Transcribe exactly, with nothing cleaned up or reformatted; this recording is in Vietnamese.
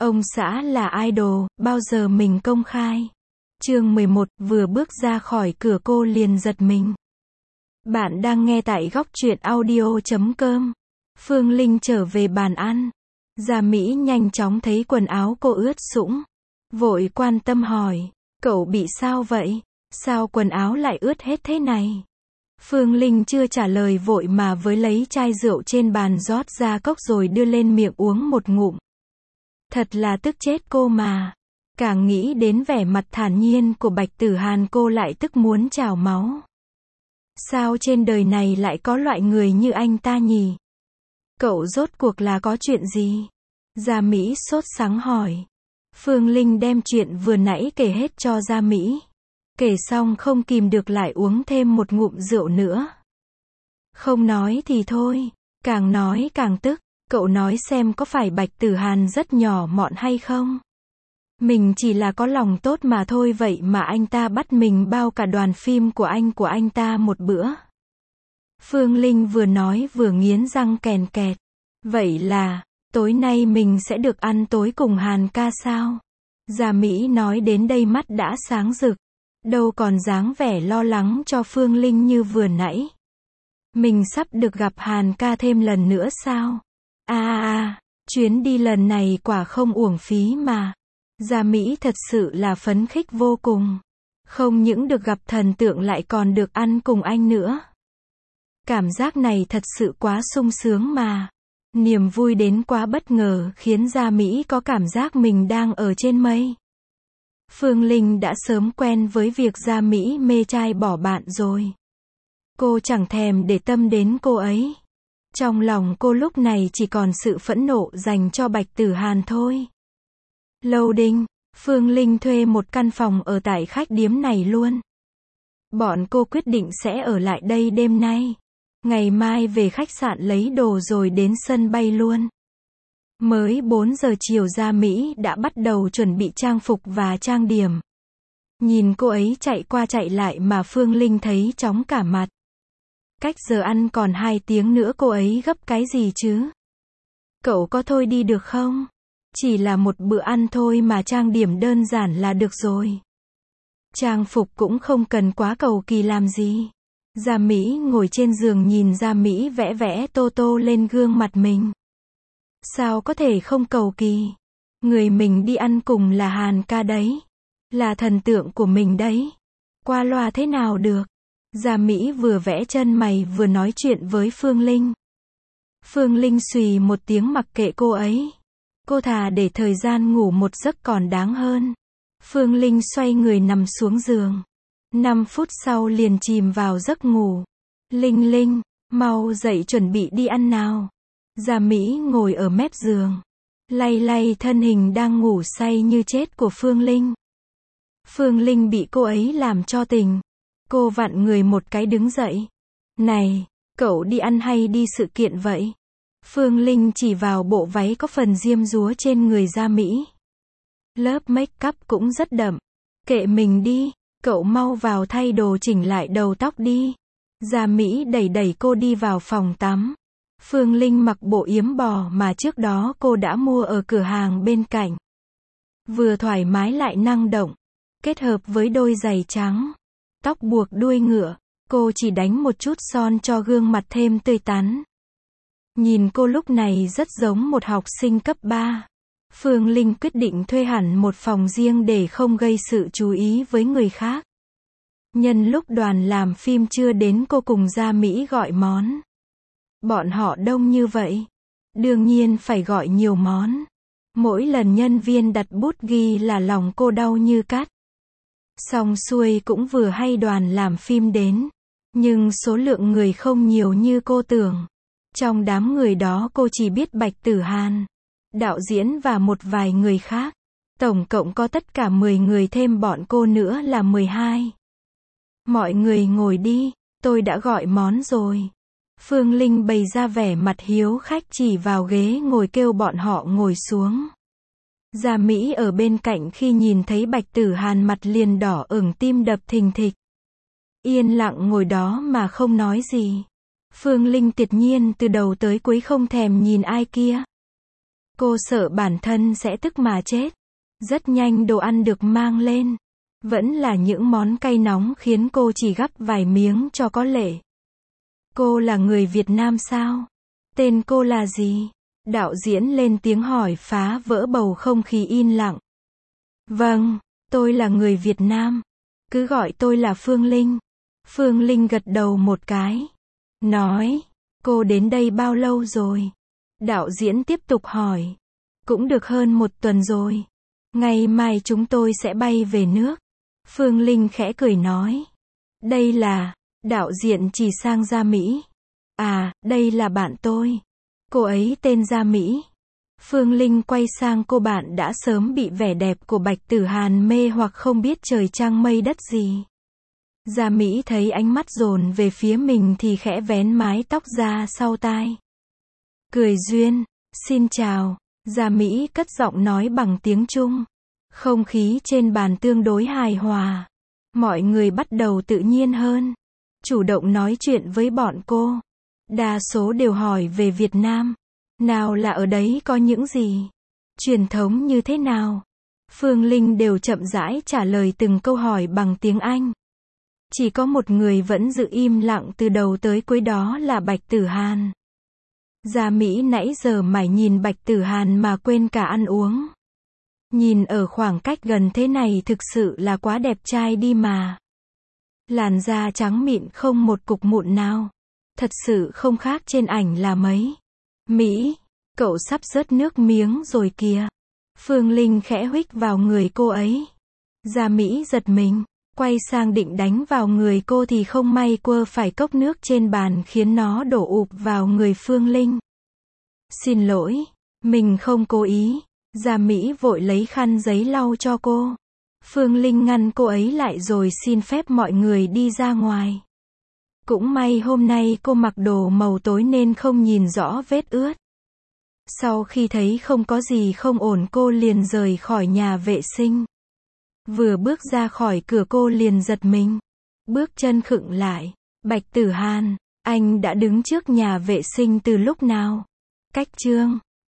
Ông xã là idol, bao giờ mình công khai. Chương mười một, vừa bước ra khỏi cửa cô liền giật mình. Bạn đang nghe tại góc truyện audio chấm com. Phương Linh trở về bàn ăn. Gia Mỹ nhanh chóng thấy quần áo cô ướt sũng. Vội quan tâm hỏi, cậu bị sao vậy? Sao quần áo lại ướt hết thế này? Phương Linh chưa trả lời vội mà với lấy chai rượu trên bàn rót ra cốc rồi đưa lên miệng uống một ngụm. Thật là tức chết cô mà. Càng nghĩ đến vẻ mặt thản nhiên của Bạch Tử Hàn cô lại tức muốn trào máu. Sao trên đời này lại có loại người như anh ta nhỉ? Cậu rốt cuộc là có chuyện gì? Gia Mỹ sốt sắng hỏi. Phương Linh đem chuyện vừa nãy kể hết cho Gia Mỹ. Kể xong không kìm được lại uống thêm một ngụm rượu nữa. Không nói thì thôi, càng nói càng tức. Cậu nói xem có phải Bạch Tử Hàn rất nhỏ mọn hay không? Mình chỉ là có lòng tốt mà thôi, vậy mà anh ta bắt mình bao cả đoàn phim của anh của anh ta một bữa. Phương Linh vừa nói vừa nghiến răng kèn kẹt. Vậy là, tối nay mình sẽ được ăn tối cùng Hàn ca sao? Gia Mỹ nói đến đây mắt đã sáng rực. Đâu còn dáng vẻ lo lắng cho Phương Linh như vừa nãy. Mình sắp được gặp Hàn ca thêm lần nữa sao? À à à, chuyến đi lần này quả không uổng phí mà. Gia Mỹ thật sự là phấn khích vô cùng. Không những được gặp thần tượng lại còn được ăn cùng anh nữa. Cảm giác này thật sự quá sung sướng mà. Niềm vui đến quá bất ngờ khiến Gia Mỹ có cảm giác mình đang ở trên mây. Phương Linh đã sớm quen với việc Gia Mỹ mê trai bỏ bạn rồi. Cô chẳng thèm để tâm đến cô ấy. Trong lòng cô lúc này chỉ còn sự phẫn nộ dành cho Bạch Tử Hàn thôi. Loading, Phương Linh thuê một căn phòng ở tại khách điếm này luôn. Bọn cô quyết định sẽ ở lại đây đêm nay. Ngày mai về khách sạn lấy đồ rồi đến sân bay luôn. Mới bốn giờ chiều Gia Mỹ đã bắt đầu chuẩn bị trang phục và trang điểm. Nhìn cô ấy chạy qua chạy lại mà Phương Linh thấy chóng cả mặt. Cách giờ ăn còn hai tiếng nữa cô ấy gấp cái gì chứ? Cậu có thôi đi được không? Chỉ là một bữa ăn thôi mà trang điểm đơn giản là được rồi. Trang phục cũng không cần quá cầu kỳ làm gì. Gia Mỹ ngồi trên giường nhìn Gia Mỹ vẽ vẽ tô tô lên gương mặt mình. Sao có thể không cầu kỳ? Người mình đi ăn cùng là Hàn ca đấy. Là thần tượng của mình đấy. Qua loa thế nào được? Gia Mỹ vừa vẽ chân mày vừa nói chuyện với Phương Linh. Phương Linh xùy một tiếng mặc kệ cô ấy. Cô thà để thời gian ngủ một giấc còn đáng hơn. Phương Linh xoay người nằm xuống giường. Năm phút sau liền chìm vào giấc ngủ. Linh Linh, mau dậy chuẩn bị đi ăn nào. Gia Mỹ ngồi ở mép giường. Lay lay thân hình đang ngủ say như chết của Phương Linh. Phương Linh bị cô ấy làm cho tỉnh. Cô vặn người một cái đứng dậy. Này, cậu đi ăn hay đi sự kiện vậy? Phương Linh chỉ vào bộ váy có phần diêm dúa trên người Gia Mỹ. Lớp make up cũng rất đậm. Kệ mình đi, cậu mau vào thay đồ chỉnh lại đầu tóc đi. Gia Mỹ đẩy đẩy cô đi vào phòng tắm. Phương Linh mặc bộ yếm bò mà trước đó cô đã mua ở cửa hàng bên cạnh. Vừa thoải mái lại năng động. Kết hợp với đôi giày trắng. Tóc buộc đuôi ngựa. Cô chỉ đánh một chút son cho gương mặt thêm tươi tắn. Nhìn cô lúc này rất giống một học sinh cấp ba. Phương Linh quyết định thuê hẳn một phòng riêng để không gây sự chú ý với người khác. Nhân lúc đoàn làm phim chưa đến cô cùng Gia Mỹ gọi món. Bọn họ đông như vậy. Đương nhiên phải gọi nhiều món. Mỗi lần nhân viên đặt bút ghi là lòng cô đau như cắt. Xong xuôi cũng vừa hay đoàn làm phim đến. Nhưng số lượng người không nhiều như cô tưởng. Trong đám người đó cô chỉ biết Bạch Tử Hàn, đạo diễn và một vài người khác. Tổng cộng có tất cả mười người thêm bọn cô nữa là mười hai. Mọi người ngồi đi, tôi đã gọi món rồi. Phương Linh bày ra vẻ mặt hiếu khách chỉ vào ghế ngồi kêu bọn họ ngồi xuống. Gia Mỹ ở bên cạnh khi nhìn thấy Bạch Tử Hàn mặt liền đỏ ửng tim đập thình thịch. Yên lặng ngồi đó mà không nói gì. Phương Linh tuyệt nhiên từ đầu tới cuối không thèm nhìn ai kia. Cô sợ bản thân sẽ tức mà chết. Rất nhanh đồ ăn được mang lên. Vẫn là những món cay nóng khiến cô chỉ gắp vài miếng cho có lệ. Cô là người Việt Nam sao? Tên cô là gì? Đạo diễn lên tiếng hỏi phá vỡ bầu không khí yên lặng. Vâng, tôi là người Việt Nam. Cứ gọi tôi là Phương Linh. Phương Linh gật đầu một cái. Nói, cô đến đây bao lâu rồi? Đạo diễn tiếp tục hỏi. Cũng được hơn một tuần rồi. Ngày mai chúng tôi sẽ bay về nước. Phương Linh khẽ cười nói. Đây là, đạo diễn chỉ sang Gia Mỹ. À, đây là bạn tôi. Cô ấy tên Gia Mỹ. Phương Linh quay sang cô bạn đã sớm bị vẻ đẹp của Bạch Tử Hàn mê hoặc không biết trời trăng mây đất gì. Gia Mỹ thấy ánh mắt dồn về phía mình thì khẽ vén mái tóc ra sau tai. Cười duyên, xin chào. Gia Mỹ cất giọng nói bằng tiếng Trung. Không khí trên bàn tương đối hài hòa. Mọi người bắt đầu tự nhiên hơn. Chủ động nói chuyện với bọn cô. Đa số đều hỏi về Việt Nam. Nào là ở đấy có những gì? Truyền thống như thế nào? Phương Linh đều chậm rãi trả lời từng câu hỏi bằng tiếng Anh. Chỉ có một người vẫn giữ im lặng từ đầu tới cuối, đó là Bạch Tử Hàn. Gia Mỹ nãy giờ mải nhìn Bạch Tử Hàn mà quên cả ăn uống. Nhìn ở khoảng cách gần thế này thực sự là quá đẹp trai đi mà. Làn da trắng mịn không một cục mụn nào. Thật sự không khác trên ảnh là mấy. Mỹ, cậu sắp rớt nước miếng rồi kìa. Phương Linh khẽ huých vào người cô ấy. Gia Mỹ giật mình, quay sang định đánh vào người cô thì không may quơ phải cốc nước trên bàn khiến nó đổ ụp vào người Phương Linh. Xin lỗi, mình không cố ý. Gia Mỹ vội lấy khăn giấy lau cho cô. Phương Linh ngăn cô ấy lại rồi xin phép mọi người đi ra ngoài. Cũng may hôm nay cô mặc đồ màu tối nên không nhìn rõ vết ướt. Sau khi thấy không có gì không ổn cô liền rời khỏi nhà vệ sinh. Vừa bước ra khỏi cửa cô liền giật mình. Bước chân khựng lại. Bạch Tử Hàn, anh đã đứng trước nhà vệ sinh từ lúc nào? Cách chương